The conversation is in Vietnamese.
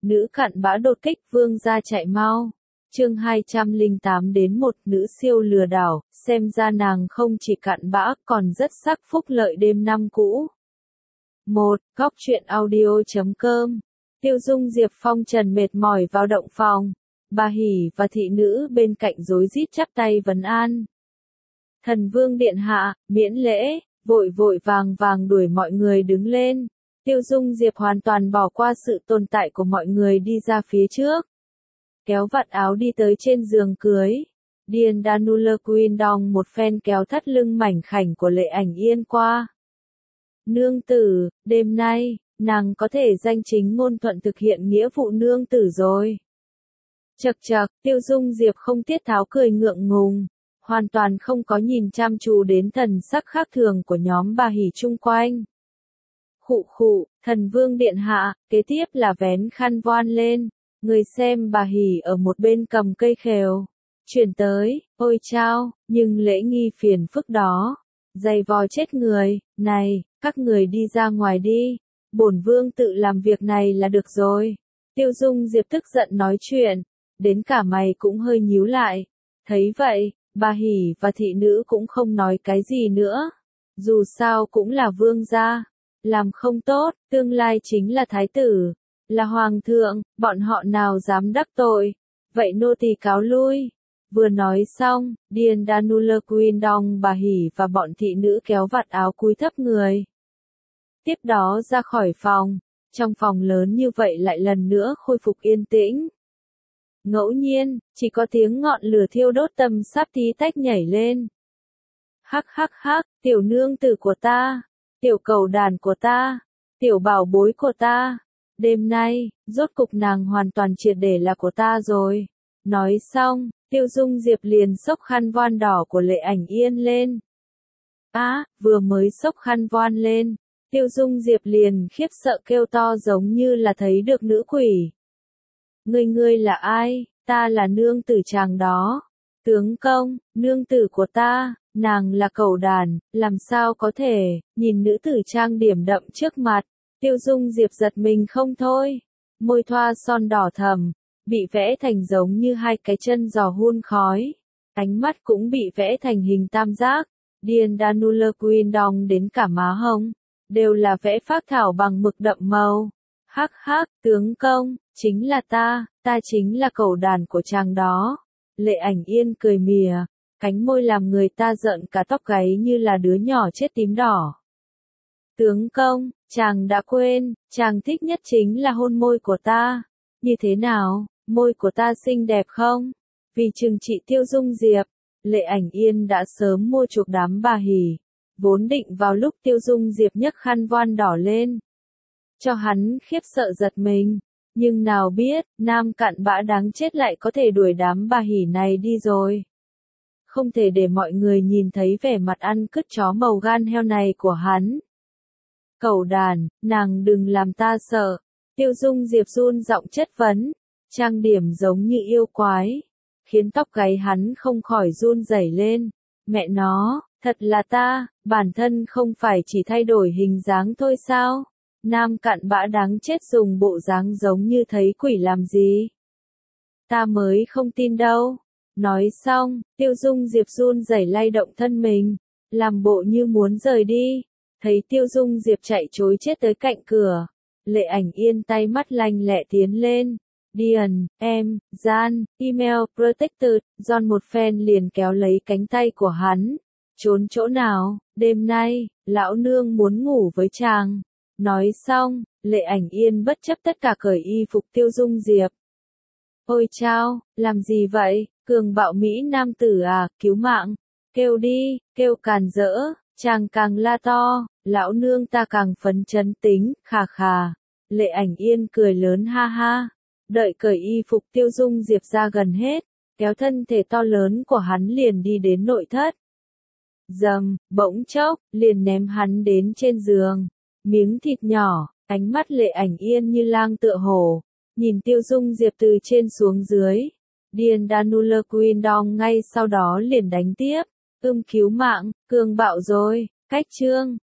Nữ cặn bã đột kích vương gia chạy mau. Chương 208 đến một nữ siêu lừa đảo, xem ra nàng không chỉ cặn bã còn rất sắc phúc lợi đêm năm cũ. 1. Góc truyện audio.com. Tiêu Dung Diệp Phong trần mệt mỏi vào động phòng. Bà Hỷ và thị nữ bên cạnh rối rít chắp tay vấn an. Thần vương điện hạ, miễn lễ, vội vội vàng vàng đuổi mọi người đứng lên. Tiêu Dung Diệp hoàn toàn bỏ qua sự tồn tại của mọi người đi ra phía trước. Kéo vạt áo đi tới trên giường cưới. Điền Danula Queen Dong một phen kéo thắt lưng mảnh khảnh của Lệ Ảnh Yên qua. Nương tử, đêm nay, nàng có thể danh chính ngôn thuận thực hiện nghĩa vụ nương tử rồi. Chậc chậc, Tiêu Dung Diệp không tiết tháo cười ngượng ngùng, hoàn toàn không có nhìn chăm chú đến thần sắc khác thường của nhóm bà Hỷ chung quanh. Khụ khụ, thần vương điện hạ, kế tiếp là vén khăn voan lên, người xem bà Hỷ ở một bên cầm cây khèo, chuyển tới, ôi chao, nhưng lễ nghi phiền phức đó, dày vò chết người, này, các người đi ra ngoài đi, bổn vương tự làm việc này là được rồi. Tiêu Dung Diệp tức giận nói chuyện, đến cả mày cũng hơi nhíu lại, thấy vậy, bà Hỷ và thị nữ cũng không nói cái gì nữa, dù sao cũng là vương gia. Làm không tốt, tương lai chính là thái tử, là hoàng thượng, bọn họ nào dám đắc tội. Vậy nô tỳ cáo lui. Vừa nói xong, Điền Danula Queen Dong bà Hỷ và bọn thị nữ kéo vạt áo cúi thấp người. Tiếp đó ra khỏi phòng, trong phòng lớn như vậy lại lần nữa khôi phục yên tĩnh. Ngẫu nhiên, chỉ có tiếng ngọn lửa thiêu đốt tâm sắp tí tách nhảy lên. Hắc hắc hắc, tiểu nương tử của ta. Tiểu cầu đàn của ta, tiểu bảo bối của ta, đêm nay, rốt cục nàng hoàn toàn triệt để là của ta rồi. Nói xong, Tiêu Dung Diệp liền xốc khăn voan đỏ của Lệ Ảnh Yên lên. Vừa mới xốc khăn voan lên, Tiêu Dung Diệp liền khiếp sợ kêu to giống như là thấy được nữ quỷ. Ngươi là ai? Ta là nương tử chàng đó. Tướng công, nương tử của ta. Nàng là cẩu đàn, làm sao có thể, nhìn nữ tử trang điểm đậm trước mặt, Tiêu Dung Diệp giật mình không thôi, môi thoa son đỏ thầm, bị vẽ thành giống như hai cái chân giò hun khói, ánh mắt cũng bị vẽ thành hình tam giác, Điền Danula Queen Dong đến cả má hông, đều là vẽ phác thảo bằng mực đậm màu. Hắc hắc, tướng công, chính là ta chính là cẩu đàn của chàng đó. Lệ Ảnh Yên cười mỉa. Cánh môi làm người ta rợn cả tóc gáy như là đứa nhỏ chết tím đỏ. Tướng công, chàng đã quên, chàng thích nhất chính là hôn môi của ta. Như thế nào, môi của ta xinh đẹp không? Vì trừng trị Tiêu Dung Diệp, Lệ Ảnh Yên đã sớm mua chuộc đám bà Hỷ, vốn định vào lúc Tiêu Dung Diệp nhấc khăn voan đỏ lên, cho hắn khiếp sợ giật mình. Nhưng nào biết, nam cặn bã đáng chết lại có thể đuổi đám bà Hỷ này đi rồi. Không thể để mọi người nhìn thấy vẻ mặt ăn cứt chó màu gan heo này của hắn. Cẩu đàn, nàng đừng làm ta sợ. Tiêu Dung Diệp run giọng chất vấn, trang điểm giống như yêu quái, khiến tóc gáy hắn không khỏi run rẩy lên. Mẹ nó, thật là ta, bản thân không phải chỉ thay đổi hình dáng thôi sao? Nam cặn bã đáng chết dùng bộ dáng giống như thấy quỷ làm gì? Ta mới không tin đâu. Nói xong, Tiêu Dung Diệp run rẩy lay động thân mình, làm bộ như muốn rời đi. Thấy Tiêu Dung Diệp chạy trối chết tới cạnh cửa, Lệ Ảnh Yên tay mắt lanh lẹ tiến lên. Điền, em, gian, email, protected, John một phen liền kéo lấy cánh tay của hắn. Trốn chỗ nào, đêm nay, lão nương muốn ngủ với chàng. Nói xong, Lệ Ảnh Yên bất chấp tất cả cởi y phục Tiêu Dung Diệp. Ôi chao, làm gì vậy? Cường bạo Mỹ nam tử à, cứu mạng, kêu đi, kêu càn rỡ, chàng càng la to, lão nương ta càng phấn chấn tính, khà khà. Lệ Ảnh Yên cười lớn ha ha, đợi cởi y phục Tiêu Dung Diệp ra gần hết, kéo thân thể to lớn của hắn liền đi đến nội thất. Dầm, bỗng chốc, liền ném hắn đến trên giường, miếng thịt nhỏ, ánh mắt Lệ Ảnh Yên như lang tựa hổ, nhìn Tiêu Dung Diệp từ trên xuống dưới. Điền Danula Queen Dong ngay sau đó liền đánh tiếp, cứu mạng, cường bạo rồi, cách chương,